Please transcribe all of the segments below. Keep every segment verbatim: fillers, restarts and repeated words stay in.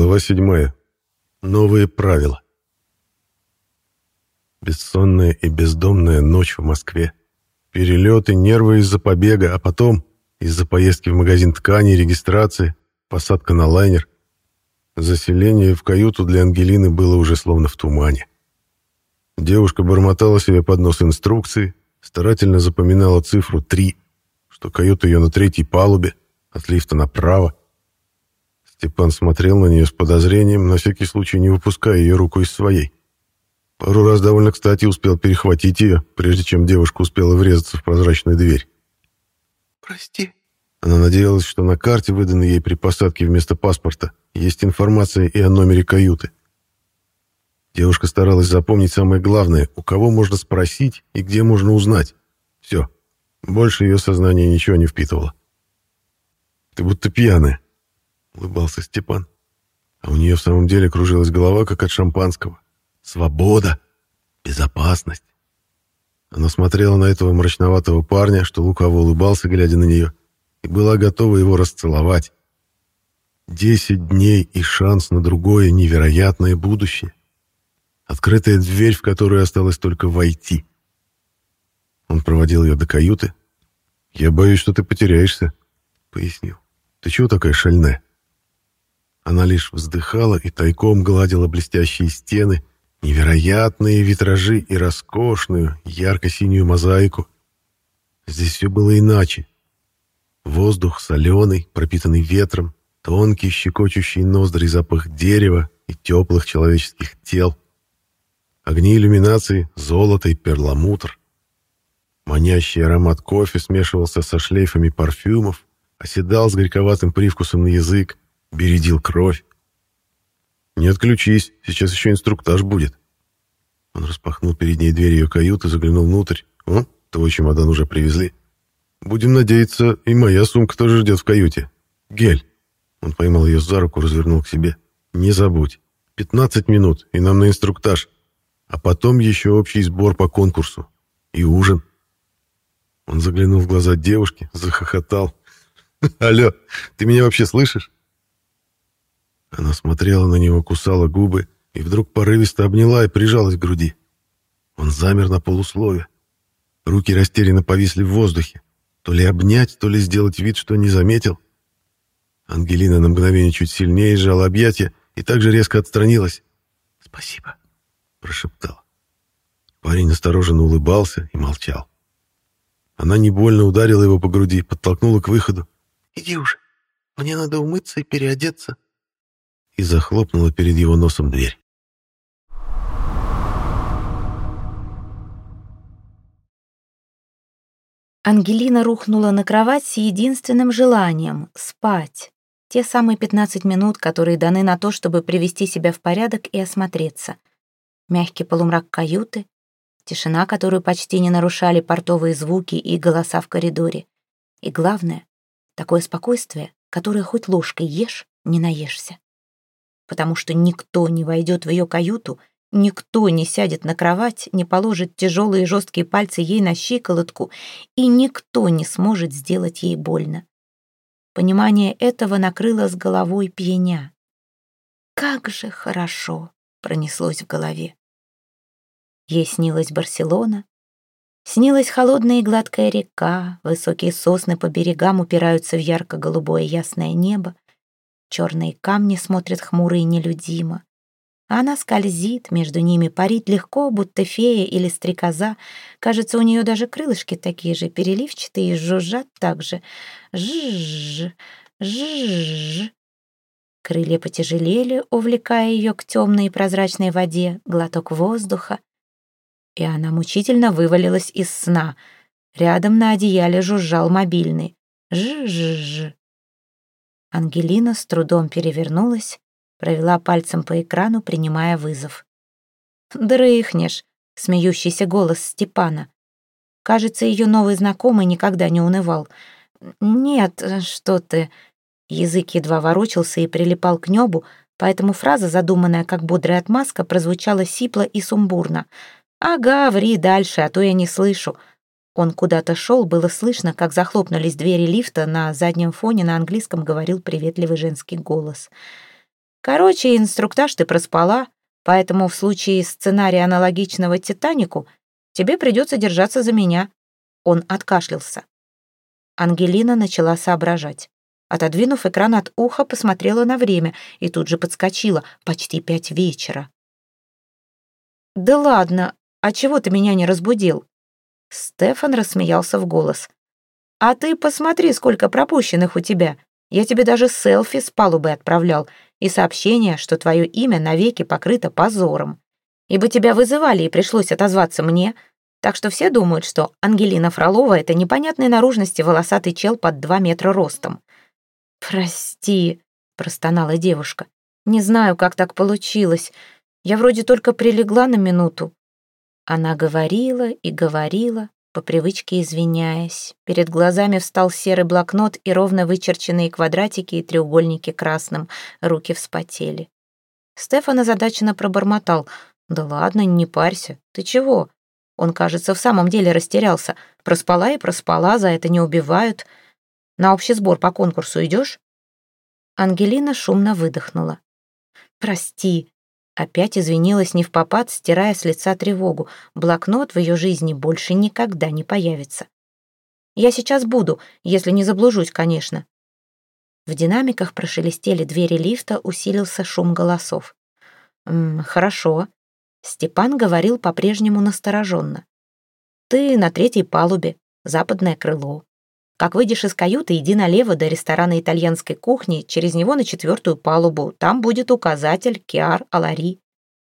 Глава седьмая. Новые правила. Бессонная и бездомная ночь в Москве. Перелеты, нервы из-за побега, а потом из-за поездки в магазин тканей, регистрации, посадка на лайнер. Заселение в каюту для Ангелины было уже словно в тумане. Девушка бормотала себе под нос инструкции, старательно запоминала цифру три, что каюта ее на третьей палубе, от лифта направо. Степан смотрел на нее с подозрением, на всякий случай не выпуская ее руку из своей. Пару раз довольно кстати успел перехватить ее, прежде чем девушка успела врезаться в прозрачную дверь. «Прости». Она надеялась, что на карте, выданной ей при посадке вместо паспорта, есть информация и о номере каюты. Девушка старалась запомнить самое главное, у кого можно спросить и где можно узнать. Все. Больше ее сознание ничего не впитывало. «Ты будто пьяная», — улыбался Степан. А у нее в самом деле кружилась голова, как от шампанского. Свобода, безопасность. Она смотрела на этого мрачноватого парня, что лукаво улыбался, глядя на нее, и была готова его расцеловать. Десять дней и шанс на другое невероятное будущее. Открытая дверь, в которую осталось только войти. Он проводил ее до каюты. «Я боюсь, что ты потеряешься», — пояснил. «Ты чего такая шальная?» Она лишь вздыхала и тайком гладила блестящие стены, невероятные витражи и роскошную ярко-синюю мозаику. Здесь все было иначе. Воздух соленый, пропитанный ветром, тонкий, щекочущий ноздри запах дерева и теплых человеческих тел. Огни иллюминации, золото и перламутр. Манящий аромат кофе смешивался со шлейфами парфюмов, оседал с горьковатым привкусом на язык, бередил кровь. «Не отключись, сейчас еще инструктаж будет». Он распахнул перед ней дверь ее каюты, заглянул внутрь. «О, твой чемодан уже привезли. Будем надеяться, и моя сумка тоже ждет в каюте. Гель». Он поймал ее за руку, развернул к себе. «Не забудь. Пятнадцать минут, и нам на инструктаж. А потом еще общий сбор по конкурсу. И ужин». Он заглянул в глаза девушки, захохотал. «Алло, ты меня вообще слышишь?» Она смотрела на него, кусала губы и вдруг порывисто обняла и прижалась к груди. Он замер на полуслове. Руки растерянно повисли в воздухе. То ли обнять, то ли сделать вид, что не заметил. Ангелина на мгновение чуть сильнее сжала объятия и также резко отстранилась. «Спасибо», — прошептала. Парень настороженно улыбался и молчал. Она не больно ударила его по груди, подтолкнула к выходу. «Иди уже, мне надо умыться и переодеться». И захлопнула перед его носом дверь. Ангелина рухнула на кровать с единственным желанием — спать. Те самые пятнадцать минут, которые даны на то, чтобы привести себя в порядок и осмотреться. Мягкий полумрак каюты, тишина, которую почти не нарушали портовые звуки и голоса в коридоре. И главное, такое спокойствие, которое хоть ложкой ешь, не наешься. Потому что никто не войдет в ее каюту, никто не сядет на кровать, не положит тяжелые жесткие пальцы ей на щиколотку, и никто не сможет сделать ей больно. Понимание этого накрыло с головой пьяня. «Как же хорошо!» — пронеслось в голове. Ей снилась Барселона, снилась холодная и гладкая река, высокие сосны по берегам упираются в ярко-голубое ясное небо, черные камни смотрят хмуро и нелюдимо. А она скользит, между ними парит легко, будто фея или стрекоза. Кажется, у нее даже крылышки такие же, переливчатые, и жужжат так же. Жжж, жжж. Крылья потяжелели, увлекая ее к темной и прозрачной воде, глоток воздуха. И она мучительно вывалилась из сна. Рядом на одеяле жужжал мобильный. Жжж. Ангелина с трудом перевернулась, провела пальцем по экрану, принимая вызов. «Дрыхнешь», — смеющийся голос Степана. Кажется, ее новый знакомый никогда не унывал. «Нет, что ты...» Язык едва ворочался и прилипал к небу, поэтому фраза, задуманная как бодрая отмазка, прозвучала сипло и сумбурно. «Ага, ври дальше, а то я не слышу». Он куда-то шел, было слышно, как захлопнулись двери лифта, на заднем фоне на английском говорил приветливый женский голос. Короче, инструктаж ты проспала, поэтому в случае сценария аналогичного «Титанику» тебе придется держаться за меня». Он откашлялся. Ангелина начала соображать. Отодвинув экран от уха, посмотрела на время и тут же подскочила. Почти пять вечера. «Да ладно, а чего ты меня не разбудил?» Стефан рассмеялся в голос. «А ты посмотри, сколько пропущенных у тебя. Я тебе даже селфи с палубы отправлял и сообщение, что твое имя навеки покрыто позором. Ибо тебя вызывали и пришлось отозваться мне, так что все думают, что Ангелина Фролова — это непонятной наружности волосатый чел под два метра ростом». «Прости», — простонала девушка. «Не знаю, как так получилось. Я вроде только прилегла на минуту». Она говорила и говорила, по привычке извиняясь. Перед глазами встал серый блокнот и ровно вычерченные квадратики и треугольники красным. Руки вспотели. Стефан озадаченно пробормотал. «Да ладно, не парься. Ты чего?» Он, кажется, в самом деле растерялся. Проспала и проспала, за это не убивают. «На общий сбор по конкурсу идешь?» Ангелина шумно выдохнула. «Прости». Опять извинилась невпопад, стирая с лица тревогу. Блокнот в ее жизни больше никогда не появится. «Я сейчас буду, если не заблужусь, конечно». В динамиках прошелестели двери лифта, усилился шум голосов. «М, «Хорошо». Степан говорил по-прежнему настороженно. «Ты на третьей палубе, западное крыло. Как выйдешь из каюты, иди налево до ресторана итальянской кухни, через него на четвертую палубу. Там будет указатель Киар Алари».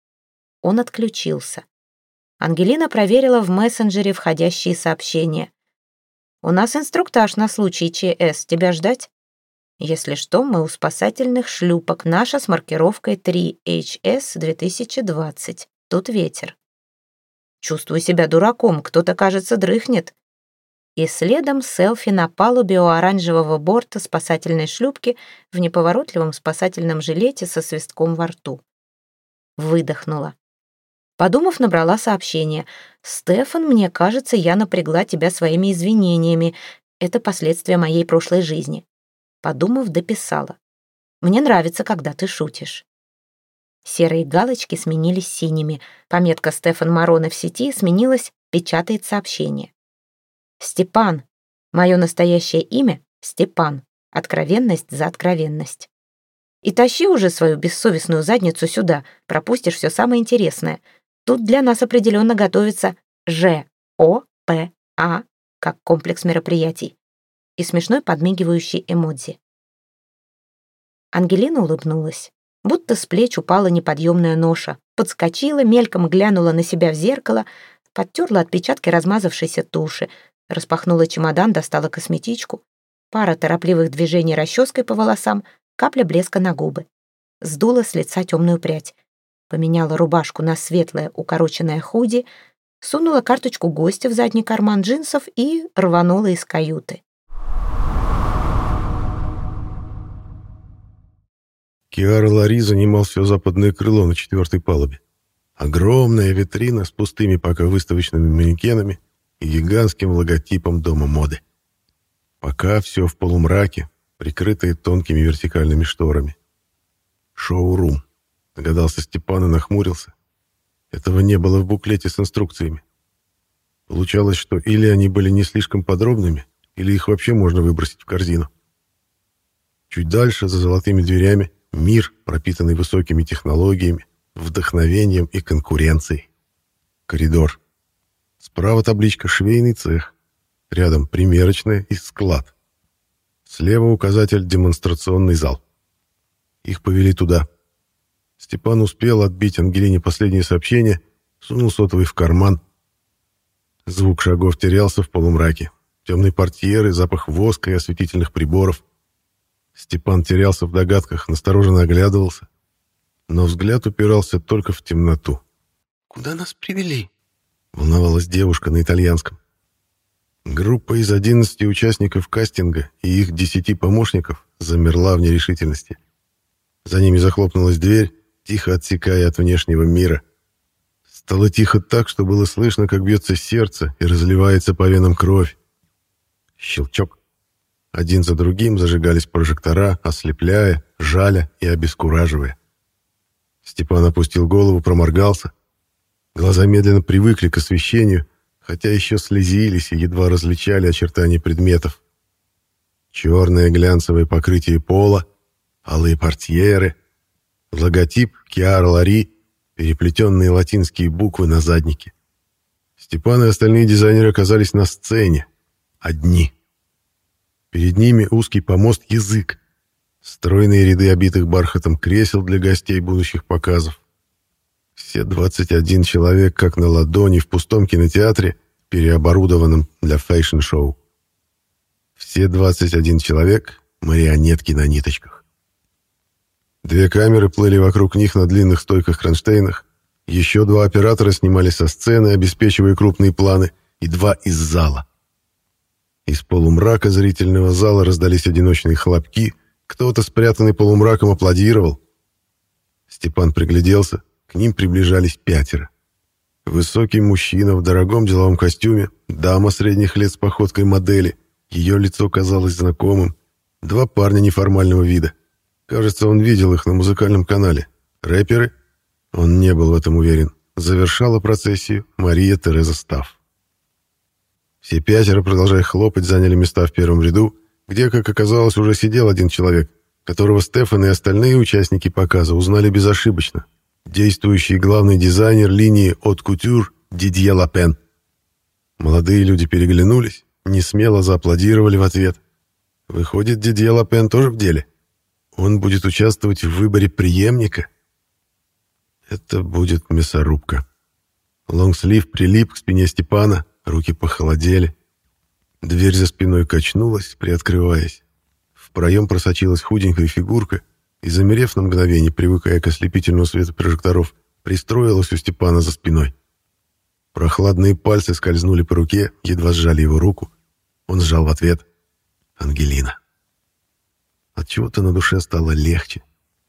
Он отключился. Ангелина проверила в мессенджере входящие сообщения. «У нас инструктаж на случай ЧС. Тебя ждать? Если что, мы у спасательных шлюпок. Наша с маркировкой три эйч эс две тысячи двадцать. Тут ветер. Чувствую себя дураком. Кто-то, кажется, дрыхнет». И следом селфи на палубе у оранжевого борта спасательной шлюпки в неповоротливом спасательном жилете со свистком во рту. Выдохнула. Подумав, набрала сообщение. «Стефан, мне кажется, я напрягла тебя своими извинениями. Это последствия моей прошлой жизни». Подумав, дописала. «Мне нравится, когда ты шутишь». Серые галочки сменились синими. Пометка «Стефан Мороне» в сети сменилась «Печатает сообщение». «Степан. Мое настоящее имя — Степан. Откровенность за откровенность. И тащи уже свою бессовестную задницу сюда, пропустишь все самое интересное. Тут для нас определенно готовится Ж О П А, как комплекс мероприятий». И смешной подмигивающий эмодзи. Ангелина улыбнулась. Будто с плеч упала неподъемная ноша. Подскочила, мельком глянула на себя в зеркало, подтерла отпечатки размазавшейся туши, распахнула чемодан, достала косметичку. Пара торопливых движений расческой по волосам, капля блеска на губы. Сдула с лица темную прядь. Поменяла рубашку на светлое укороченное худи, сунула карточку гостя в задний карман джинсов и рванула из каюты. Киар Алари занимал все западное крыло на четвертой палубе. Огромная витрина с пустыми пока выставочными манекенами и гигантским логотипом дома моды. Пока все в полумраке, прикрытое тонкими вертикальными шторами. «Шоурум», — догадался Степан и нахмурился. Этого не было в буклете с инструкциями. Получалось, что или они были не слишком подробными, или их вообще можно выбросить в корзину. Чуть дальше, за золотыми дверями, мир, пропитанный высокими технологиями, вдохновением и конкуренцией. Коридор. Справа табличка «Швейный цех». Рядом примерочная и склад. Слева указатель «Демонстрационный зал». Их повели туда. Степан успел отбить Ангелине последнее сообщение, сунул сотовый в карман. Звук шагов терялся в полумраке. Темные портьеры, запах воска и осветительных приборов. Степан терялся в догадках, настороженно оглядывался. Но взгляд упирался только в темноту. «Куда нас привели?» — волновалась девушка на итальянском. Группа из одиннадцати участников кастинга и их десяти помощников замерла в нерешительности. За ними захлопнулась дверь, тихо отсекая от внешнего мира. Стало тихо так, что было слышно, как бьется сердце и разливается по венам кровь. Щелчок. Один за другим зажигались прожектора, ослепляя, жаля и обескураживая. Степан опустил голову, проморгался. Глаза медленно привыкли к освещению, хотя еще слезились и едва различали очертания предметов. Черное глянцевое покрытие пола, алые портьеры, логотип Chiara Lari, переплетенные латинские буквы на заднике. Степан и остальные дизайнеры оказались на сцене. Одни. Перед ними узкий помост «Язык», стройные ряды обитых бархатом кресел для гостей будущих показов. Все двадцать один человек, как на ладони, в пустом кинотеатре, переоборудованном для фэшн-шоу. Все двадцать один человек — марионетки на ниточках. Две камеры плыли вокруг них на длинных стойках-кронштейнах, еще два оператора снимали со сцены, обеспечивая крупные планы, и два из зала. Из полумрака зрительного зала раздались одиночные хлопки, кто-то, спрятанный полумраком, аплодировал. Степан пригляделся, к ним приближались пятеро. Высокий мужчина в дорогом деловом костюме, дама средних лет с походкой модели, ее лицо казалось знакомым, два парня неформального вида. Кажется, он видел их на музыкальном канале. Рэперы? Он не был в этом уверен. Завершала процессию Мария Тереза Стафф. Все пятеро, продолжая хлопать, заняли места в первом ряду, где, как оказалось, уже сидел один человек, которого Стефан и остальные участники показа узнали безошибочно. Действующий главный дизайнер линии Haute Couture Дидье Лапен. Молодые люди переглянулись, несмело зааплодировали в ответ. Выходит, Дидье Лапен тоже в деле. Он будет участвовать в выборе преемника. Это будет мясорубка. Лонгслив прилип к спине Степана, руки похолодели. Дверь за спиной качнулась, приоткрываясь. В проем просочилась худенькая фигурка и, замерев на мгновение, привыкая к ослепительному свету прожекторов, пристроилась у Степана за спиной. Прохладные пальцы скользнули по руке, едва сжали его руку. Он сжал в ответ. Ангелина. Отчего-то на душе стало легче.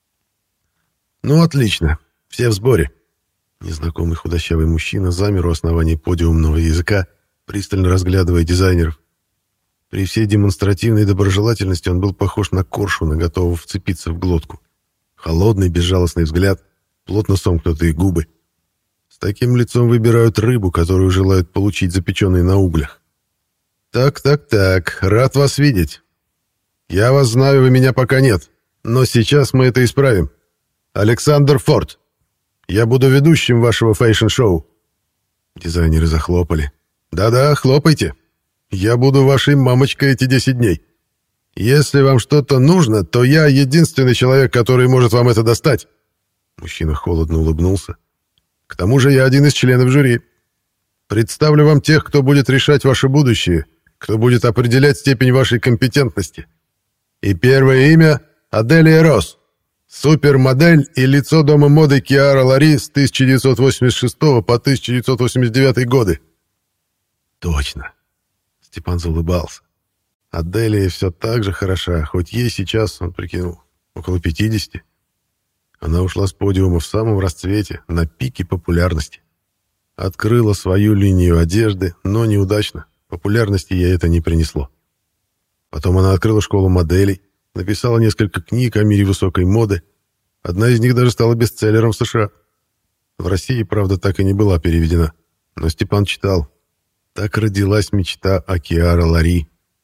«Ну, отлично. Все в сборе». Незнакомый худощавый мужчина замер у основания подиумного языка, пристально разглядывая дизайнеров. При всей демонстративной доброжелательности он был похож на коршуна, готового вцепиться в глотку. Холодный, безжалостный взгляд, плотно сомкнутые губы. С таким лицом выбирают рыбу, которую желают получить запеченной на углях. «Так, так, так, рад вас видеть. Я вас знаю, вы меня пока нет, но сейчас мы это исправим. Александр Форд. Я буду ведущим вашего фэшн-шоу». Дизайнеры захлопали. «Да-да, хлопайте. Я буду вашей мамочкой эти десять дней. Если вам что-то нужно, то я единственный человек, который может вам это достать». Мужчина холодно улыбнулся. «К тому же я один из членов жюри. Представлю вам тех, кто будет решать ваше будущее, кто будет определять степень вашей компетентности. И первое имя — Аделия Росс, супермодель и лицо дома моды Chiara Lari с тысяча девятьсот восемьдесят шестого по тысяча девятьсот восемьдесят девятый годы». «Точно». Степан заулыбался. Аделия все так же хороша, хоть ей сейчас, он прикинул, около пятидесяти. Она ушла с подиума в самом расцвете, на пике популярности. Открыла свою линию одежды, но неудачно. Популярности ей это не принесло. Потом она открыла школу моделей, написала несколько книг о мире высокой моды. Одна из них даже стала бестселлером в США. В России, правда, так и не была переведена. Но Степан читал. Так родилась мечта о Chiara Lari.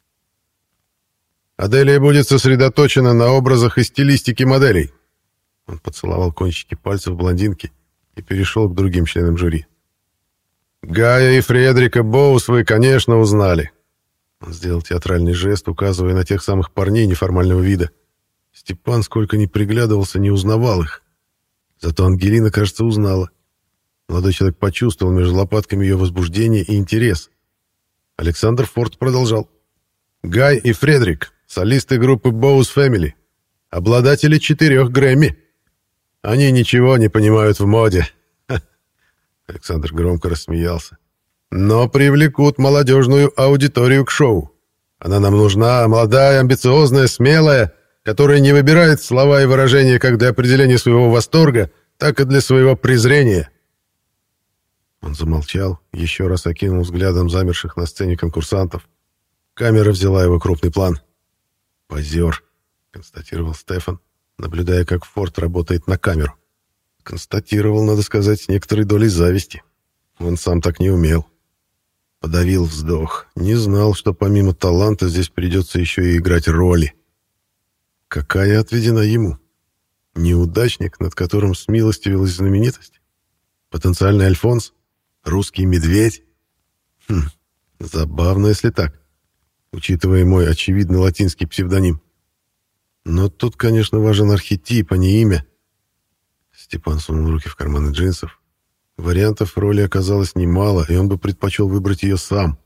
Аделия будет сосредоточена на образах и стилистике моделей. Он поцеловал кончики пальцев блондинки и перешел к другим членам жюри. Гая и Фредерика Боус вы, конечно, узнали. Он сделал театральный жест, указывая на тех самых парней неформального вида. Степан, сколько ни приглядывался, не узнавал их. Зато Ангелина, кажется, узнала. Молодой человек почувствовал между лопатками ее возбуждение и интерес. Александр Форд продолжал. Гай и Фредерик, солисты группы Боус Family, обладатели четырех Грэмми. Они ничего не понимают в моде. Александр громко рассмеялся. Но привлекут молодежную аудиторию к шоу. Она нам нужна, молодая, амбициозная, смелая, которая не выбирает слова и выражения как для определения своего восторга, так и для своего презрения. Он замолчал, еще раз окинул взглядом замерших на сцене конкурсантов. Камера взяла его крупный план. «Позер», — констатировал Стефан, наблюдая, как Форд работает на камеру. Констатировал, надо сказать, с некоторой долей зависти. Он сам так не умел. Подавил вздох. Не знал, что помимо таланта здесь придется еще и играть роли. Какая отведена ему? Неудачник, над которым смилостивилась знаменитость? Потенциальный Альфонс? Русский медведь? Хм, забавно, если так, учитывая мой очевидно латинский псевдоним. Но тут, конечно, важен архетип, а не имя. Степан сунул руки в карманы джинсов. Вариантов роли оказалось немало, и он бы предпочел выбрать ее сам.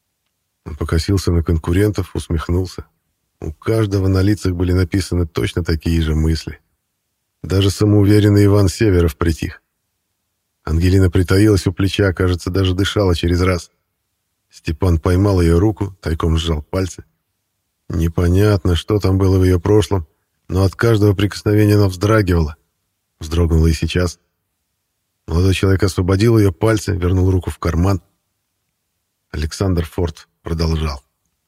Он покосился на конкурентов, усмехнулся. У каждого на лицах были написаны точно такие же мысли. Даже самоуверенный Иван Северов притих. Ангелина притаилась у плеча, кажется, даже дышала через раз. Степан поймал ее руку, тайком сжал пальцы. Непонятно, что там было в ее прошлом, но от каждого прикосновения она вздрагивала. Вздрогнула и сейчас. Молодой человек освободил ее пальцы, вернул руку в карман. Александр Форд продолжал.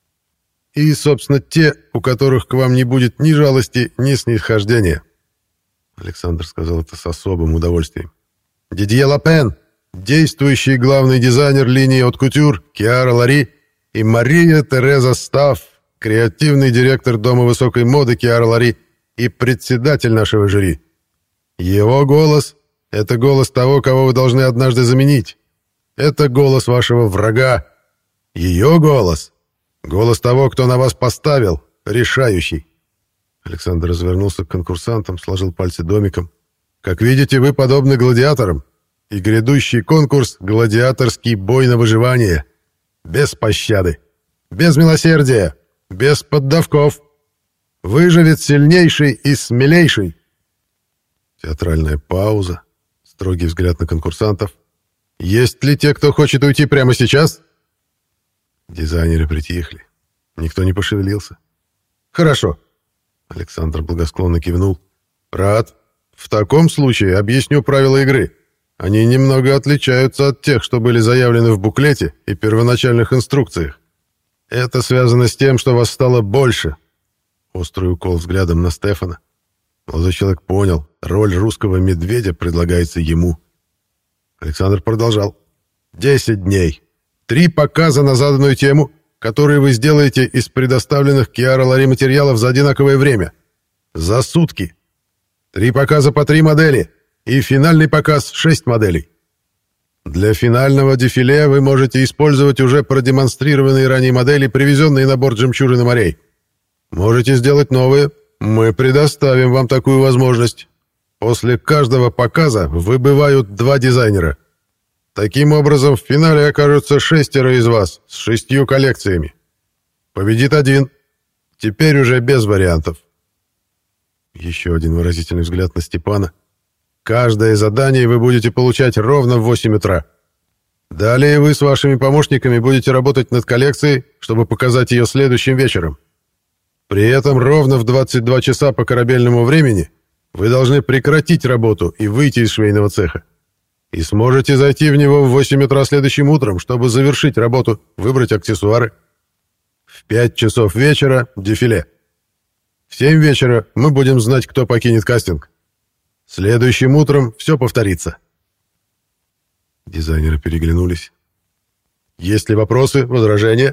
«И, собственно, те, у которых к вам не будет ни жалости, ни снисхождения». Александр сказал это с особым удовольствием. «Дидье Лапен, действующий главный дизайнер линии от кутюр Киара Лари, и Мария Тереза Стафф, креативный директор Дома высокой моды Киара Лари и председатель нашего жюри. Его голос — это голос того, кого вы должны однажды заменить. Это голос вашего врага. Ее голос — голос того, кто на вас поставил, решающий». Александр развернулся к конкурсантам, сложил пальцы домиком. «Как видите, вы подобны гладиаторам, и грядущий конкурс — гладиаторский бой на выживание. Без пощады, без милосердия, без поддавков. Выживет сильнейший и смелейший». Театральная пауза, строгий взгляд на конкурсантов. «Есть ли те, кто хочет уйти прямо сейчас?» Дизайнеры притихли. Никто не пошевелился. «Хорошо». Александр благосклонно кивнул. «Рад. В таком случае объясню правила игры. Они немного отличаются от тех, что были заявлены в буклете и первоначальных инструкциях. Это связано с тем, что вас стало больше». Острый укол взглядом на Стефана. Молодой человек понял, роль русского медведя предлагается ему. Александр продолжал. «Десять дней. Три показа на заданную тему, которые вы сделаете из предоставленных Киара Лари материалов за одинаковое время. За сутки. Три показа по три модели. И финальный показ шесть моделей. Для финального дефиле вы можете использовать уже продемонстрированные ранее модели, привезенные на борт «Жемчужины морей». Можете сделать новые. Мы предоставим вам такую возможность. После каждого показа выбывают два дизайнера. Таким образом, в финале окажутся шестеро из вас с шестью коллекциями. Победит один. Теперь уже без вариантов». Еще один выразительный взгляд на Степана. «Каждое задание вы будете получать ровно в восемь утра. Далее вы с вашими помощниками будете работать над коллекцией, чтобы показать ее следующим вечером. При этом ровно в двадцать два часа по корабельному времени вы должны прекратить работу и выйти из швейного цеха. И сможете зайти в него в восемь утра следующим утром, чтобы завершить работу, выбрать аксессуары. В пять часов вечера — дефиле. В семь вечера мы будем знать, кто покинет кастинг. Следующим утром все повторится». Дизайнеры переглянулись. «Есть ли вопросы, возражения?»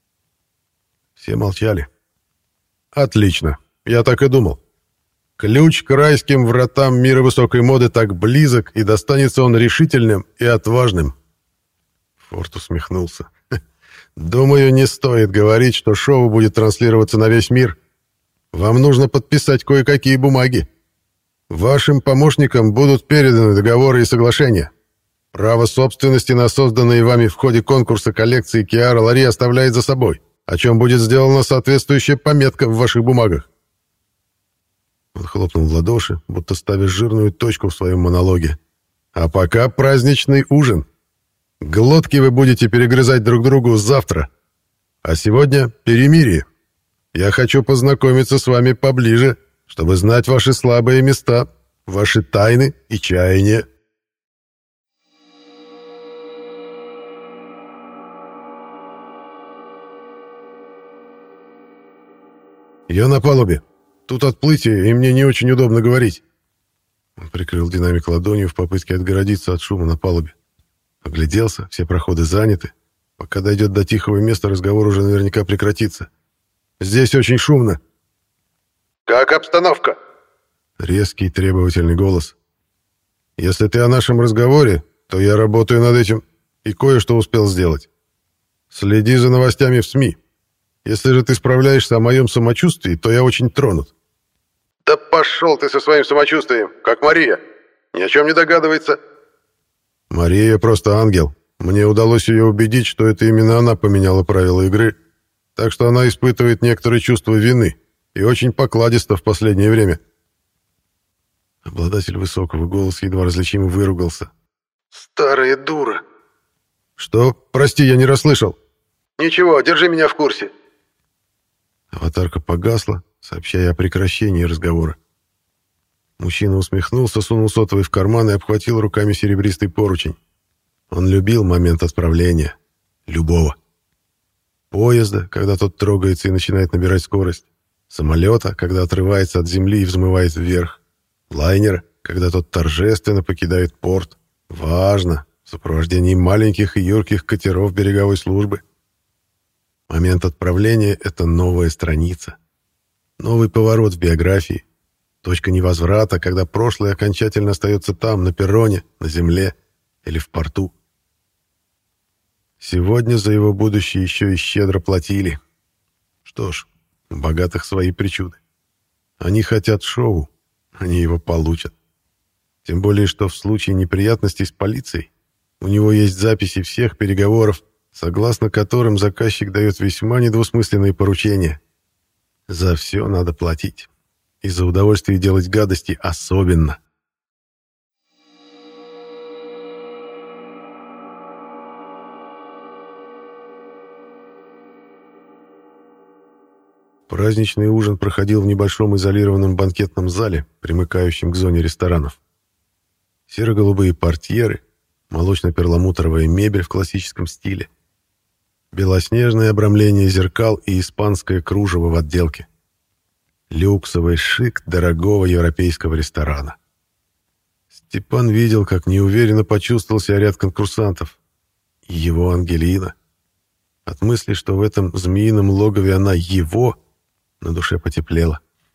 Все молчали. «Отлично. Я так и думал. Ключ к райским вратам мира высокой моды так близок, и достанется он решительным и отважным». Форд усмехнулся. «Думаю, не стоит говорить, что шоу будет транслироваться на весь мир. Вам нужно подписать кое-какие бумаги. Вашим помощникам будут переданы договоры и соглашения. Право собственности на созданные вами в ходе конкурса коллекции Киара Лари оставляет за собой, о чем будет сделана соответствующая пометка в ваших бумагах». Он хлопнул в ладоши, будто ставя жирную точку в своем монологе. «А пока праздничный ужин. Глотки вы будете перегрызать друг другу завтра. А сегодня перемирие. Я хочу познакомиться с вами поближе, чтобы знать ваши слабые места, ваши тайны и чаяния». «Я на палубе. Тут отплытие, и мне не очень удобно говорить». Он прикрыл динамик ладонью в попытке отгородиться от шума на палубе. Огляделся, все проходы заняты. Пока дойдет до тихого места, разговор уже наверняка прекратится. «Здесь очень шумно». «Как обстановка?» Резкий требовательный голос. «Если ты о нашем разговоре, то я работаю над этим и кое-что успел сделать. Следи за новостями в СМИ. Если же ты справляешься о моем самочувствии, то я очень тронут». «Да пошел ты со своим самочувствием, как Мария. Ни о чем не догадывается». «Мария просто ангел. Мне удалось ее убедить, что это именно она поменяла правила игры, так что она испытывает некоторые чувства вины и очень покладиста в последнее время». Обладатель высокого голоса едва различимо выругался. «Старая дура». «Что? Прости, я не расслышал». «Ничего, держи меня в курсе». Аватарка погасла, сообщая о прекращении разговора. Мужчина усмехнулся, сунул сотовый в карман и обхватил руками серебристый поручень. Он любил момент отправления. Любого. Поезда, когда тот трогается и начинает набирать скорость. Самолета, когда отрывается от земли и взмывает вверх. Лайнера, когда тот торжественно покидает порт. Важно, в сопровождении маленьких и юрких катеров береговой службы. Момент отправления — это новая страница. Новый поворот в биографии. Точка невозврата, когда прошлое окончательно остается там, на перроне, на земле или в порту. Сегодня за его будущее еще и щедро платили. Что ж, у богатых свои причуды. Они хотят шоу, они его получат. Тем более, что в случае неприятностей с полицией у него есть записи всех переговоров, согласно которым заказчик дает весьма недвусмысленные поручения. За все надо платить. И за удовольствие делать гадости особенно. Праздничный ужин проходил в небольшом изолированном банкетном зале, примыкающем к зоне ресторанов. Серо-голубые портьеры, молочно-перламутровая мебель в классическом стиле, белоснежное обрамление зеркал и испанское кружево в отделке. Люксовый шик дорогого европейского ресторана. Степан видел, как неуверенно почувствовал себя ряд конкурсантов. И его Ангелина. От мысли, что в этом змеином логове она его, на душе потеплело.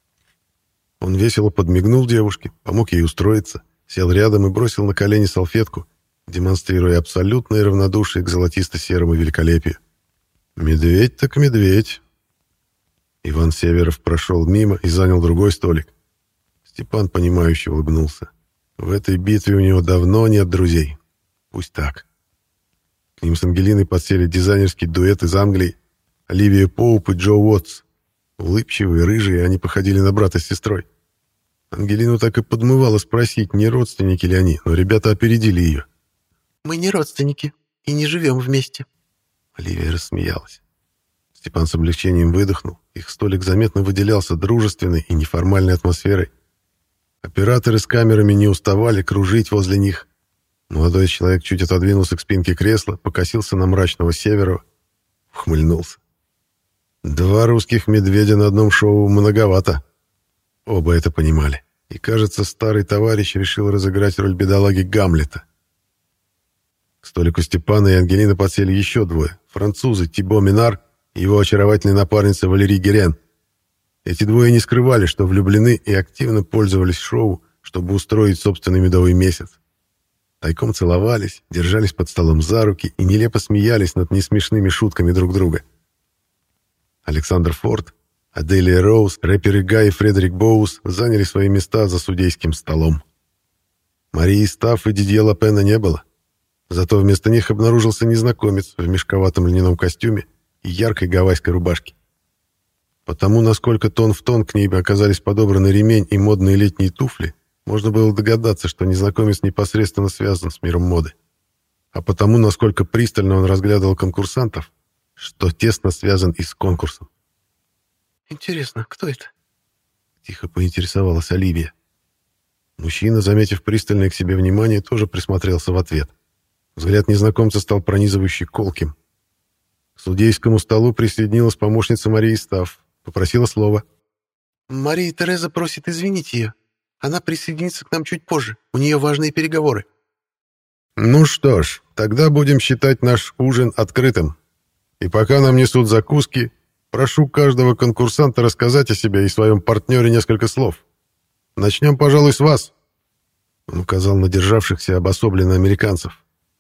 Он весело подмигнул девушке, помог ей устроиться, сел рядом и бросил на колени салфетку, демонстрируя абсолютное равнодушие к золотисто-серому великолепию. «Медведь так медведь». Иван Северов прошел мимо и занял другой столик. Степан, понимающе улыбнулся. В этой битве у него давно нет друзей. Пусть так. К ним с Ангелиной подсели дизайнерский дуэт из Англии, Оливия Поуп и Джо Уотс. Улыбчивые, рыжие, они походили на брата с сестрой. Ангелину так и подмывало спросить, не родственники ли они, но ребята опередили ее. «Мы не родственники и не живем вместе». Оливия рассмеялась. Степан с облегчением выдохнул. Их столик заметно выделялся дружественной и неформальной атмосферой. Операторы с камерами не уставали кружить возле них. Молодой человек чуть отодвинулся к спинке кресла, покосился на мрачного Северова, ухмыльнулся. Два русских медведя на одном шоу многовато. Оба это понимали. И, кажется, старый товарищ решил разыграть роль бедолаги Гамлета. К столику Степана и Ангелины подсели еще двое. Французы Тибо Минар и его очаровательная напарница Валерий Герен. Эти двое не скрывали, что влюблены, и активно пользовались шоу, чтобы устроить собственный медовый месяц. Тайком целовались, держались под столом за руки и нелепо смеялись над несмешными шутками друг друга. Александр Форд, Аделия Роуз, рэперы Гай и Фредерик Боус заняли свои места за судейским столом. Марии Стафф и Дидье Лапена не было. Зато вместо них обнаружился незнакомец в мешковатом льняном костюме и яркой гавайской рубашке. Потому, насколько тон в тон к ней оказались подобраны ремень и модные летние туфли, можно было догадаться, что незнакомец непосредственно связан с миром моды. А потому, насколько пристально он разглядывал конкурсантов, что тесно связан и с конкурсом. «Интересно, кто это?» — тихо поинтересовалась Оливия. Мужчина, заметив пристальное к себе внимание, тоже присмотрелся в ответ. Взгляд незнакомца стал пронизывающе колким. К судейскому столу присоединилась помощница Марии Стафф, попросила слова. «Мария Тереза просит извинить ее. Она присоединится к нам чуть позже. У нее важные переговоры». «Ну что ж, тогда будем считать наш ужин открытым. И пока нам несут закуски, прошу каждого конкурсанта рассказать о себе и своем партнере несколько слов. Начнем, пожалуй, с вас». Он указал на державшихся обособленно американцев.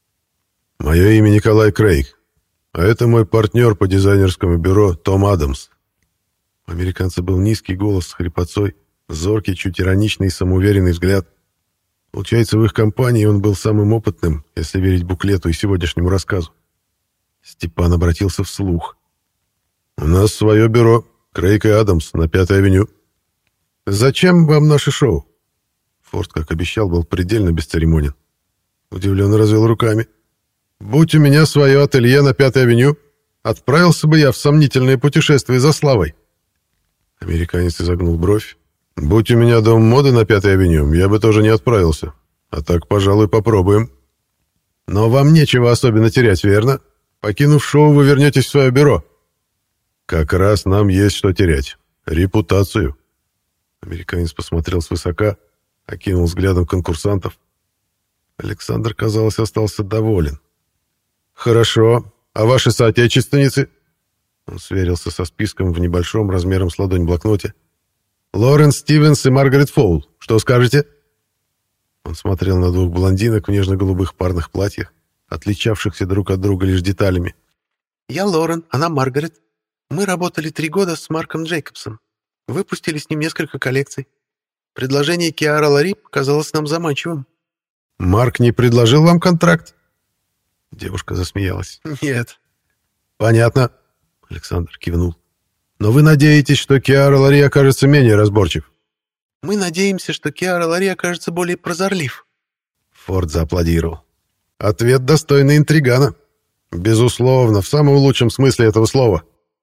«Мое имя Николай Крейг, а это мой партнер по дизайнерскому бюро Том Адамс». У американца был низкий голос с хрипотцой, зоркий, чуть ироничный и самоуверенный взгляд. Получается, в их компании он был самым опытным, если верить буклету и сегодняшнему рассказу. Степан обратился вслух. «У нас свое бюро, Крейг и Адамс, на Пятой авеню. Зачем вам наше шоу?» Форд, как обещал, был предельно бесцеремонен. Удивленно развел руками. «Будь у меня свое ателье на Пятой авеню, отправился бы я в сомнительное путешествие за славой». Американец изогнул бровь. «Будь у меня дом моды на Пятой авеню, я бы тоже не отправился. А так, пожалуй, попробуем. Но вам нечего особенно терять, верно? Покинув шоу, вы вернетесь в свое бюро». «Как раз нам есть что терять. Репутацию». Американец посмотрел свысока, окинул взглядом конкурсантов. Александр, казалось, остался доволен. «Хорошо. А ваши соотечественницы?» Он сверился со списком в небольшом размером с ладонь блокноте. «Лоренс Стивенс и Маргарет Фоул. Что скажете?» Он смотрел на двух блондинок в нежно-голубых парных платьях, отличавшихся друг от друга лишь деталями. «Я Лорен, она Маргарет. Мы работали три года с Марком Джейкобсом. Выпустили с ним несколько коллекций. Предложение Киара Лари показалось нам заманчивым». «Марк не предложил вам контракт?» Девушка засмеялась. «Нет». «Понятно», — Александр кивнул. «Но вы надеетесь, что Киара Лари окажется менее разборчив?» «Мы надеемся, что Киара Лари окажется более прозорлив». Форд зааплодировал. «Ответ достойный интригана. Безусловно, в самом лучшем смысле этого слова».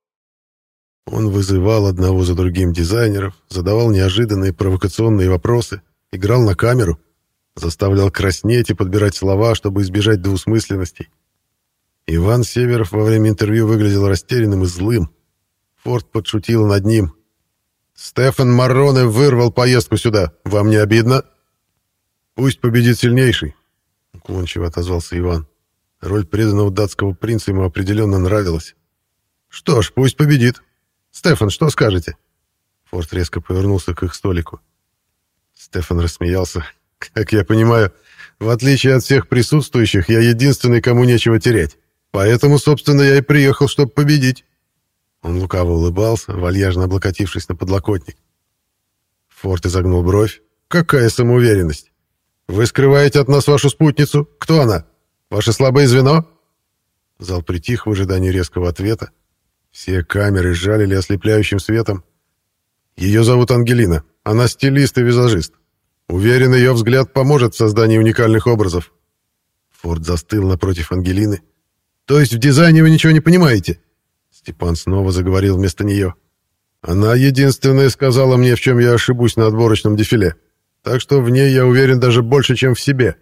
Он вызывал одного за другим дизайнеров, задавал неожиданные провокационные вопросы, играл на камеру, заставлял краснеть и подбирать слова, чтобы избежать двусмысленностей. Иван Северов во время интервью выглядел растерянным и злым. Форд подшутил над ним. «Стефан Марроне вырвал поездку сюда. Вам не обидно?» «Пусть победит сильнейший», — уклончиво отозвался Иван. Роль преданного датского принца ему определенно нравилась. «Что ж, пусть победит. Стефан, что скажете?» Форд резко повернулся к их столику. Стефан рассмеялся. «Как я понимаю, в отличие от всех присутствующих, я единственный, кому нечего терять. Поэтому, собственно, я и приехал, чтобы победить». Он лукаво улыбался, вальяжно облокотившись на подлокотник. Форд изогнул бровь. «Какая самоуверенность! Вы скрываете от нас вашу спутницу? Кто она? Ваше слабое звено?» Зал притих в ожидании резкого ответа. Все камеры жалили ослепляющим светом. «Ее зовут Ангелина. Она стилист и визажист. Уверен, ее взгляд поможет в создании уникальных образов». Форд застыл напротив Ангелины. «То есть в дизайне вы ничего не понимаете?» Степан снова заговорил вместо нее. «Она единственная сказала мне, в чем я ошибусь на отборочном дефиле. Так что в ней я уверен даже больше, чем в себе».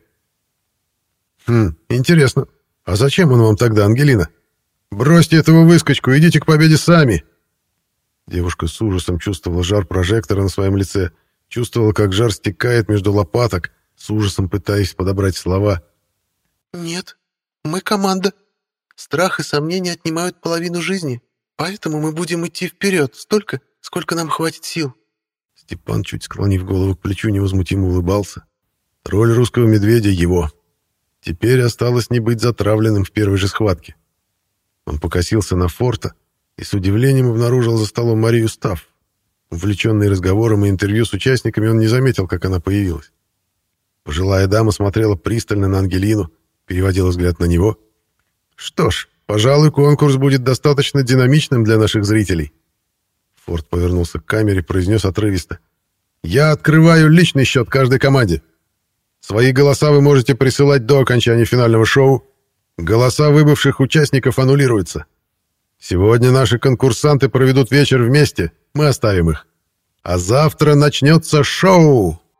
«Хм, интересно. А зачем он вам тогда, Ангелина? Бросьте этого выскочку, идите к победе сами». Девушка с ужасом чувствовала жар прожектора на своем лице, чувствовала, как жар стекает между лопаток, с ужасом пытаясь подобрать слова. «Нет, мы команда. Страх и сомнения отнимают половину жизни, поэтому мы будем идти вперед столько, сколько нам хватит сил». Степан, чуть склонив голову к плечу, невозмутимо улыбался. Роль русского медведя его. Теперь осталось не быть затравленным в первой же схватке. Он покосился на Форта и с удивлением обнаружил за столом Марию Стафф. Увлеченный разговором и интервью с участниками, он не заметил, как она появилась. Пожилая дама смотрела пристально на Ангелину, переводила взгляд на него. «Что ж, пожалуй, конкурс будет достаточно динамичным для наших зрителей». Форд повернулся к камере и произнес отрывисто. «Я открываю личный счет каждой команде. Свои голоса вы можете присылать до окончания финального шоу. Голоса выбывших участников аннулируются. Сегодня наши конкурсанты проведут вечер вместе, мы оставим их. А завтра начнется шоу!»